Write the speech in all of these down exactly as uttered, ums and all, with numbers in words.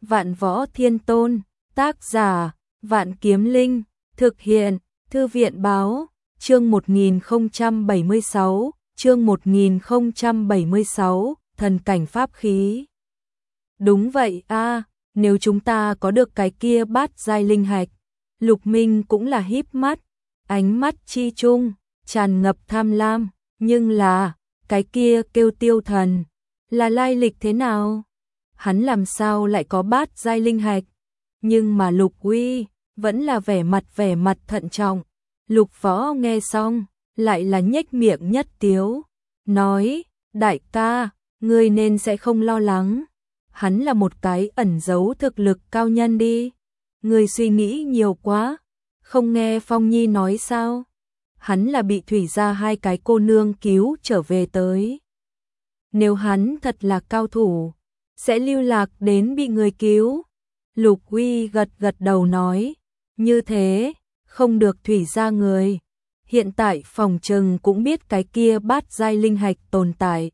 Vạn Võ Thiên Tôn, tác giả, Vạn Kiếm Linh, thực hiện, Thư viện báo, chương một nghìn không trăm bảy mươi sáu, chương một nghìn không trăm bảy mươi sáu, thần cảnh pháp khí. Đúng vậy a, nếu chúng ta có được cái kia bát giai linh hạch, Lục Minh cũng là híp mắt, ánh mắt chi trung, tràn ngập tham lam, nhưng là, cái kia kêu Tiêu Thần, là lai lịch thế nào? Hắn làm sao lại có bát giai linh hạch? Nhưng mà Lục Uy vẫn là vẻ mặt vẻ mặt thận trọng. Lục Võ nghe xong, lại là nhếch miệng nhất tiếu, nói, đại ca, ngươi nên sẽ không lo lắng. Hắn là một cái ẩn giấu thực lực cao nhân đi. Ngươi suy nghĩ nhiều quá, không nghe Phong Nhi nói sao? Hắn là bị thủy gia hai cái cô nương cứu trở về tới. Nếu hắn thật là cao thủ, sẽ lưu lạc đến bị người cứu. Lục Uy gật gật đầu nói, như thế, không được thủy gia người. Hiện tại phòng trừng cũng biết cái kia bát giai linh hạch tồn tại.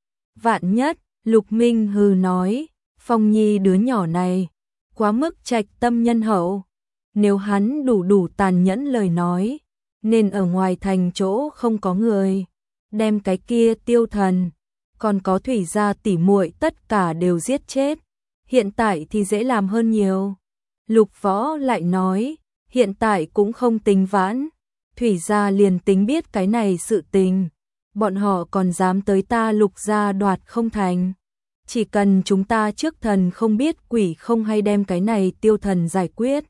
Vạn nhất, Lục Minh hừ nói, Phong Nhi đứa nhỏ này, quá mức trạch tâm nhân hậu. Nếu hắn đủ đủ tàn nhẫn lời nói, nên ở ngoài thành chỗ không có người, đem cái kia Tiêu Thần, còn có thủy gia tỉ muội tất cả đều giết chết. Hiện tại thì dễ làm hơn nhiều. Lục Võ lại nói, hiện tại cũng không tính vãn. Thủy gia liền tính biết cái này sự tình, bọn họ còn dám tới ta Lục gia đoạt không thành. Chỉ cần chúng ta trước thần không biết quỷ không hay đem cái này Tiêu Thần giải quyết,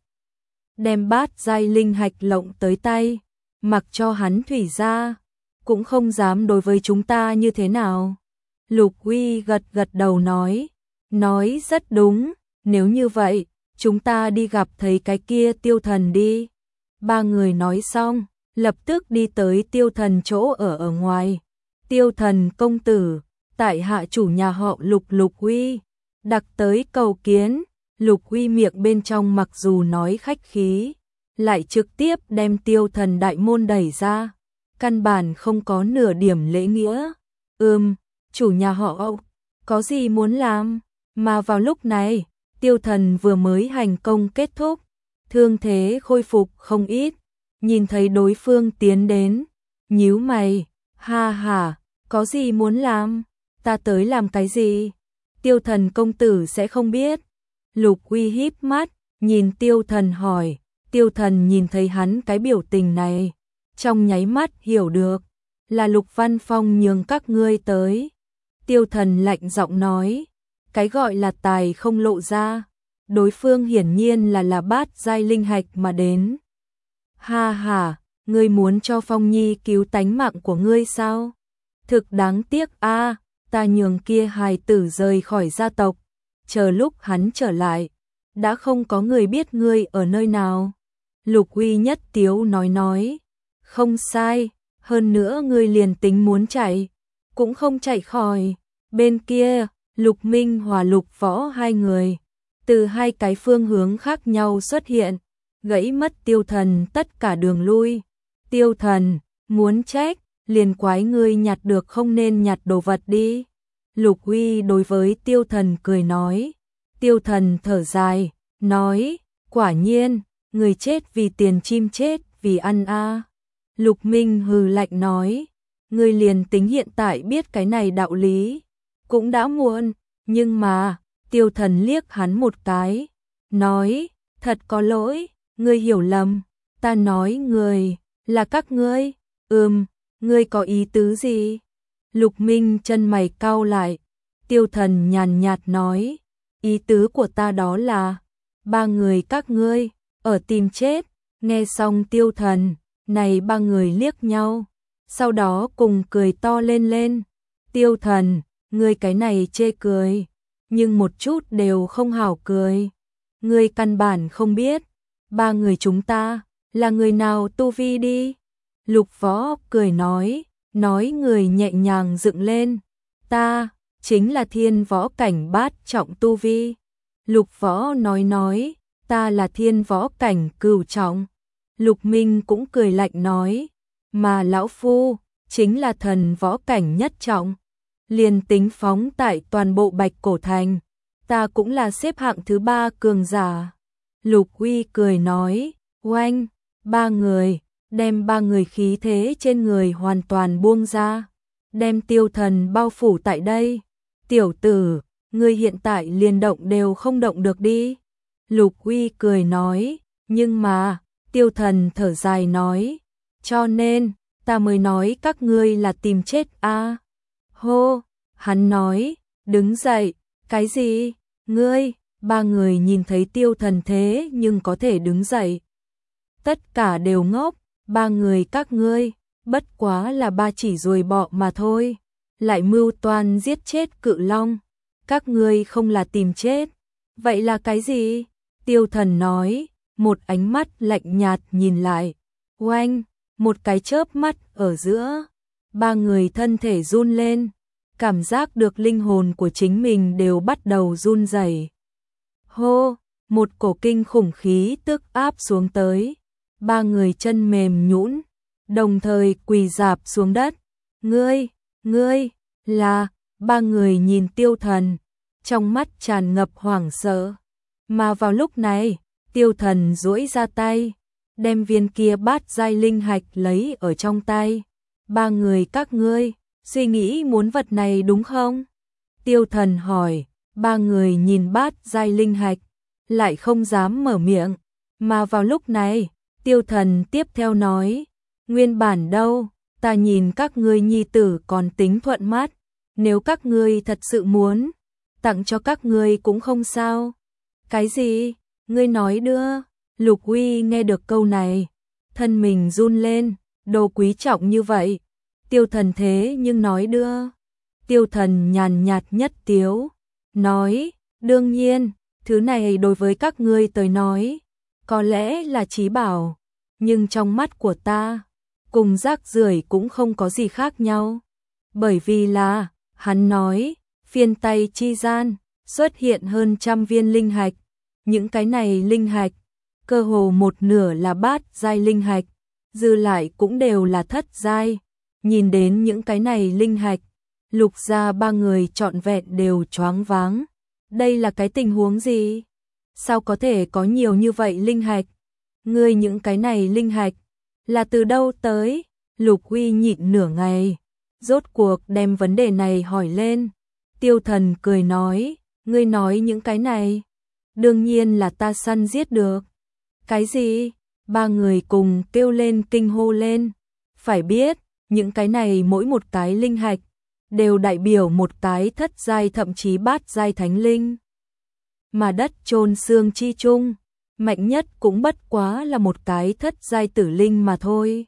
đem bát giai linh hạch lộng tới tay, mặc cho hắn thủy gia, cũng không dám đối với chúng ta như thế nào. Lục Uy gật gật đầu nói, nói rất đúng, nếu như vậy, chúng ta đi gặp thấy cái kia Tiêu Thần đi. Ba người nói xong, lập tức đi tới Tiêu Thần chỗ ở ở ngoài. Tiêu Thần công tử, tại hạ chủ nhà họ Lục Lục Uy, đặc tới cầu kiến. Lục Uy miệng bên trong mặc dù nói khách khí, lại trực tiếp đem Tiêu Thần đại môn đẩy ra, căn bản không có nửa điểm lễ nghĩa. Ừm, chủ nhà họ Âu, có gì muốn làm? Mà vào lúc này, Tiêu Thần vừa mới hành công kết thúc, thương thế khôi phục không ít, nhìn thấy đối phương tiến đến, nhíu mày, ha ha, có gì muốn làm? Ta tới làm cái gì? Tiêu Thần công tử sẽ không biết. Lục Uy híp mắt, nhìn Tiêu Thần hỏi. Tiêu Thần nhìn thấy hắn cái biểu tình này, trong nháy mắt hiểu được, là Lục Văn Phong nhường các ngươi tới. Tiêu Thần lạnh giọng nói, cái gọi là tài không lộ ra, đối phương hiển nhiên là là bát giai linh hạch mà đến. Ha ha, ngươi muốn cho Phong Nhi cứu tánh mạng của ngươi sao? Thực đáng tiếc a, ta nhường kia hài tử rời khỏi gia tộc, chờ lúc hắn trở lại, đã không có người biết ngươi ở nơi nào. Lục Uy nhất tiếu nói nói, không sai, hơn nữa ngươi liền tính muốn chạy, cũng không chạy khỏi. Bên kia, Lục Minh hòa Lục Võ hai người, từ hai cái phương hướng khác nhau xuất hiện, gãy mất Tiêu Thần tất cả đường lui. Tiêu Thần, muốn trách, liền quái ngươi nhặt được không nên nhặt đồ vật đi. Lục Uy đối với Tiêu Thần cười nói. Tiêu Thần thở dài, nói, quả nhiên, người chết vì tiền chim chết vì ăn a. Lục Minh hừ lạnh nói, ngươi liền tính hiện tại biết cái này đạo lý, cũng đã muộn. Nhưng mà, Tiêu Thần liếc hắn một cái, nói, thật có lỗi, ngươi hiểu lầm, ta nói người, là các ngươi. Ừm, ngươi có ý tứ gì? Lục Minh chân mày cau lại. Tiêu Thần nhàn nhạt nói, ý tứ của ta đó là, ba người các ngươi, ở tìm chết. Nghe xong Tiêu Thần, này ba người liếc nhau, sau đó cùng cười to lên lên. Tiêu Thần, ngươi cái này chê cười, nhưng một chút đều không hảo cười. Ngươi căn bản không biết, ba người chúng ta, là người nào tu vi đi. Lục Võ cười nói, nói người nhẹ nhàng dựng lên, ta, chính là thiên võ cảnh bát trọng tu vi. Lục Võ nói nói, ta là thiên võ cảnh cửu trọng. Lục Minh cũng cười lạnh nói, mà lão phu, chính là thần võ cảnh nhất trọng. Liền tính phóng tại toàn bộ Bạch Cổ Thành, ta cũng là xếp hạng thứ ba cường giả. Lục Uy cười nói, oanh, ba người, đem ba người khí thế trên người hoàn toàn buông ra, đem Tiêu Thần bao phủ tại đây. Tiểu tử, ngươi hiện tại liền động đều không động được đi. Lục Uy cười nói, nhưng mà, Tiêu Thần thở dài nói, cho nên, ta mới nói các ngươi là tìm chết a. À? Hô, hắn nói, đứng dậy, cái gì, ngươi, ba người nhìn thấy Tiêu Thần thế nhưng có thể đứng dậy. Tất cả đều ngốc, ba người các ngươi, bất quá là ba chỉ ruồi bọ mà thôi, lại mưu toan giết chết cự long, các ngươi không là tìm chết, vậy là cái gì? Tiêu Thần nói, một ánh mắt lạnh nhạt nhìn lại, oanh, một cái chớp mắt ở giữa, ba người thân thể run lên, cảm giác được linh hồn của chính mình đều bắt đầu run rẩy. Hô, một cổ kinh khủng khí tức áp xuống tới, ba người chân mềm nhũn, đồng thời quỳ rạp xuống đất. Ngươi, ngươi, là, ba người nhìn Tiêu Thần, trong mắt tràn ngập hoảng sợ. Mà vào lúc này, Tiêu Thần duỗi ra tay, đem viên kia bát giai linh hạch lấy ở trong tay. Ba người các ngươi, suy nghĩ muốn vật này đúng không? Tiêu Thần hỏi, ba người nhìn bát giai linh hạch, lại không dám mở miệng. Mà vào lúc này, Tiêu Thần tiếp theo nói, nguyên bản đâu, ta nhìn các ngươi nhi tử còn tính thuận mắt, nếu các ngươi thật sự muốn, tặng cho các ngươi cũng không sao. Cái gì? Ngươi nói đưa? Lục Uy nghe được câu này, thân mình run lên, đồ quý trọng như vậy. Tiêu Thần thế nhưng nói đưa. Tiêu Thần nhàn nhạt nhất tiếu, nói, đương nhiên, thứ này đối với các ngươi tới nói, có lẽ là trí bảo, nhưng trong mắt của ta, cùng rác rưởi cũng không có gì khác nhau. Bởi vì là, hắn nói, phiên tay chi gian, xuất hiện hơn trăm viên linh hạch. Những cái này linh hạch, cơ hồ một nửa là bát giai linh hạch, dư lại cũng đều là thất giai. Nhìn đến những cái này linh hạch, Lục gia ba người trọn vẹn đều choáng váng. Đây là cái tình huống gì? Sao có thể có nhiều như vậy linh hạch? Ngươi những cái này linh hạch là từ đâu tới? Lục Uy nhịn nửa ngày, rốt cuộc đem vấn đề này hỏi lên. Tiêu Thần cười nói, ngươi nói những cái này, đương nhiên là ta săn giết được. Cái gì? Ba người cùng kêu lên kinh hô lên. Phải biết, những cái này mỗi một cái linh hạch đều đại biểu một cái thất giai thậm chí bát giai thánh linh. Mà đất chôn xương chi chung, mạnh nhất cũng bất quá là một cái thất giai tử linh mà thôi.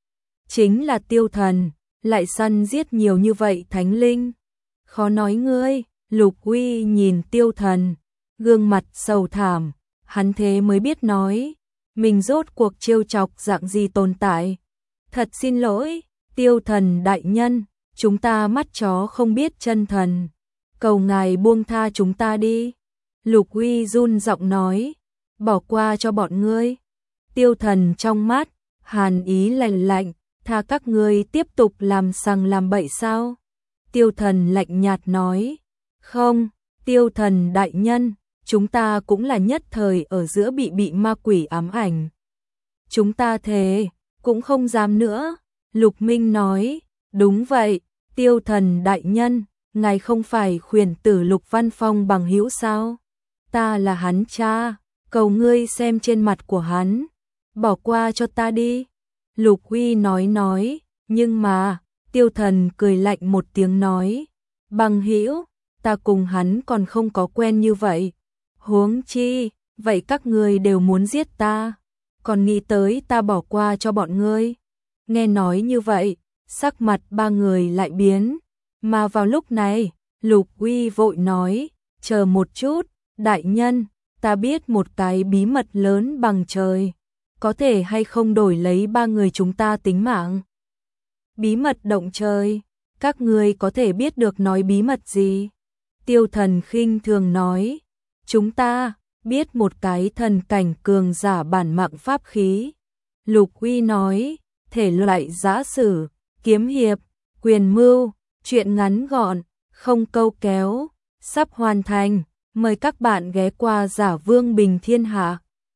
Chính là Tiêu Thần, lại săn giết nhiều như vậy thánh linh. Khó nói ngươi. Lục Uy nhìn Tiêu Thần, gương mặt sầu thảm, hắn thế mới biết nói, mình rốt cuộc trêu chọc dạng gì tồn tại. Thật xin lỗi, Tiêu Thần đại nhân, chúng ta mắt chó không biết chân thần, cầu ngài buông tha chúng ta đi. Lục Uy run giọng nói, bỏ qua cho bọn ngươi. Tiêu Thần trong mắt, hàn ý lạnh lạnh, tha các ngươi tiếp tục làm sằng làm bậy sao? Tiêu Thần lạnh nhạt nói, không, Tiêu Thần đại nhân, chúng ta cũng là nhất thời ở giữa bị bị ma quỷ ám ảnh. Chúng ta thề, cũng không dám nữa. Lục Minh nói, đúng vậy, Tiêu Thần đại nhân, ngài không phải khuyển tử Lục Văn Phong bằng hữu sao? Ta là hắn cha, cầu ngươi xem trên mặt của hắn, bỏ qua cho ta đi. Lục Uy nói nói, nhưng mà, Tiêu Thần cười lạnh một tiếng nói, bằng hữu, ta cùng hắn còn không có quen như vậy. Huống chi, vậy các ngươi đều muốn giết ta, còn nghĩ tới ta bỏ qua cho bọn ngươi. Nghe nói như vậy, sắc mặt ba người lại biến, mà vào lúc này, Lục Uy vội nói, chờ một chút, đại nhân, ta biết một cái bí mật lớn bằng trời, có thể hay không đổi lấy ba người chúng ta tính mạng. Bí mật động trời, các ngươi có thể biết được nói bí mật gì? Tiêu Thần khinh thường nói, chúng ta biết một cái thần cảnh cường giả bản mạng pháp khí. Lục Uy nói, thể loại giã sử, kiếm hiệp, quyền mưu, chuyện ngắn gọn, không câu kéo, sắp hoàn thành. Mời các bạn ghé qua Giả Vương Bình Thiên Hạ.